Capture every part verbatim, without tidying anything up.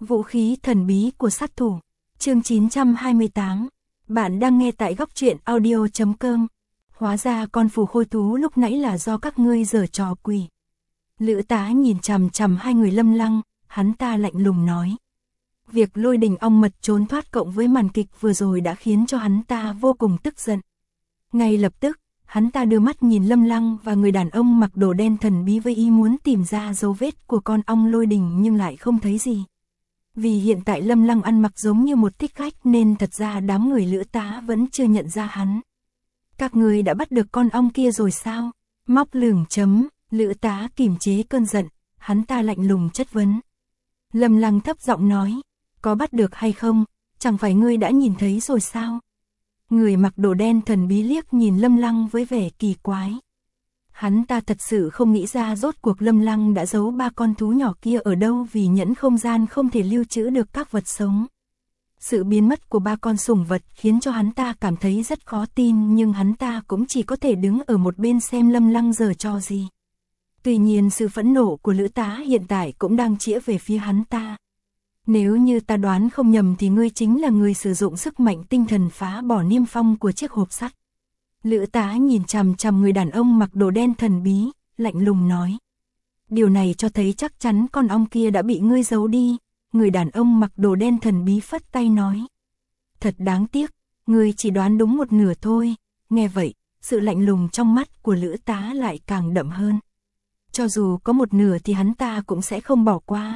Vũ khí thần bí của sát thủ. Chương chín trăm hai mươi tám. Bạn đang nghe tại góc truyện audio chấm com. Hóa ra con phù khôi thú lúc nãy là do các ngươi giở trò quỷ. Lữ Tá nhìn chằm chằm hai người Lâm Lăng, hắn ta lạnh lùng nói. Việc Lôi Đình ong mật trốn thoát cộng với màn kịch vừa rồi đã khiến cho hắn ta vô cùng tức giận. Ngay lập tức, hắn ta đưa mắt nhìn Lâm Lăng và người đàn ông mặc đồ đen thần bí với ý muốn tìm ra dấu vết của con ong Lôi Đình nhưng lại không thấy gì. Vì hiện tại Lâm Lăng ăn mặc giống như một thích khách nên thật ra đám người Lữ Tá vẫn chưa nhận ra hắn. Các người đã bắt được con ong kia rồi sao? Móc lửng chấm, Lữ Tá kìm chế cơn giận, hắn ta lạnh lùng chất vấn. Lâm Lăng thấp giọng nói, có bắt được hay không, chẳng phải ngươi đã nhìn thấy rồi sao? Người mặc đồ đen thần bí liếc nhìn Lâm Lăng với vẻ kỳ quái. Hắn ta thật sự không nghĩ ra rốt cuộc Lâm Lăng đã giấu ba con thú nhỏ kia ở đâu vì nhẫn không gian không thể lưu trữ được các vật sống. Sự biến mất của ba con sủng vật khiến cho hắn ta cảm thấy rất khó tin nhưng hắn ta cũng chỉ có thể đứng ở một bên xem Lâm Lăng giở trò gì. Tuy nhiên sự phẫn nộ của Lữ Tá hiện tại cũng đang chĩa về phía hắn ta. Nếu như ta đoán không nhầm thì ngươi chính là người sử dụng sức mạnh tinh thần phá bỏ niêm phong của chiếc hộp sắt. Lữ Tá nhìn chằm chằm người đàn ông mặc đồ đen thần bí, lạnh lùng nói. Điều này cho thấy chắc chắn con ong kia đã bị ngươi giấu đi, người đàn ông mặc đồ đen thần bí phất tay nói. Thật đáng tiếc, ngươi chỉ đoán đúng một nửa thôi, nghe vậy, sự lạnh lùng trong mắt của Lữ Tá lại càng đậm hơn. Cho dù có một nửa thì hắn ta cũng sẽ không bỏ qua.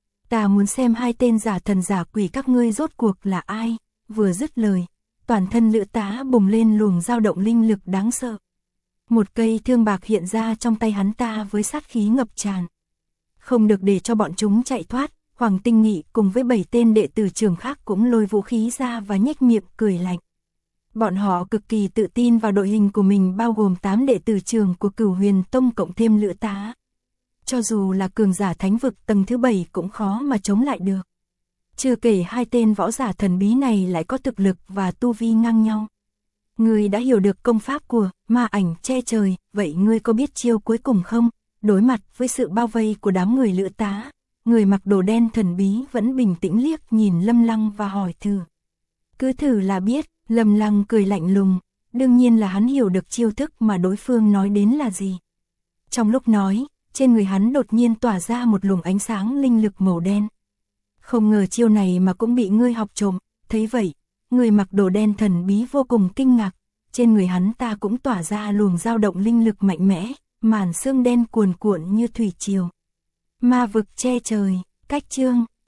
Ta muốn xem hai tên giả thần giả quỷ các ngươi rốt cuộc là ai, vừa dứt lời. Toàn thân Lữ Tá bùng lên luồng dao động linh lực đáng sợ. Một cây thương bạc hiện ra trong tay hắn ta với sát khí ngập tràn. Không được để cho bọn chúng chạy thoát, Hoàng Tinh Nghị cùng với bảy tên đệ tử trường khác cũng lôi vũ khí ra và nhếch miệng cười lạnh. Bọn họ cực kỳ tự tin vào đội hình của mình bao gồm tám đệ tử trường của Cửu Huyền Tông cộng thêm Lữ Tá. Cho dù là cường giả thánh vực tầng thứ bảy cũng khó mà chống lại được. Chưa kể hai tên võ giả thần bí này lại có thực lực và tu vi ngang nhau. Ngươi đã hiểu được công pháp của ma ảnh che trời, vậy ngươi có biết chiêu cuối cùng không? Đối mặt với sự bao vây của đám người Lữ Tá, người mặc đồ đen thần bí vẫn bình tĩnh liếc nhìn Lâm Lăng và hỏi thử. Cứ thử là biết, Lâm Lăng cười lạnh lùng, đương nhiên là hắn hiểu được chiêu thức mà đối phương nói đến là gì. Trong lúc nói, trên người hắn đột nhiên tỏa ra một luồng ánh sáng linh lực màu đen. Không ngờ chiêu này mà cũng bị ngươi học trộm, thấy vậy, người mặc đồ đen thần bí vô cùng kinh ngạc, trên người hắn ta cũng tỏa ra luồng dao động linh lực mạnh mẽ, màn sương đen cuồn cuộn như thủy triều. Ma vực che trời, cách chương.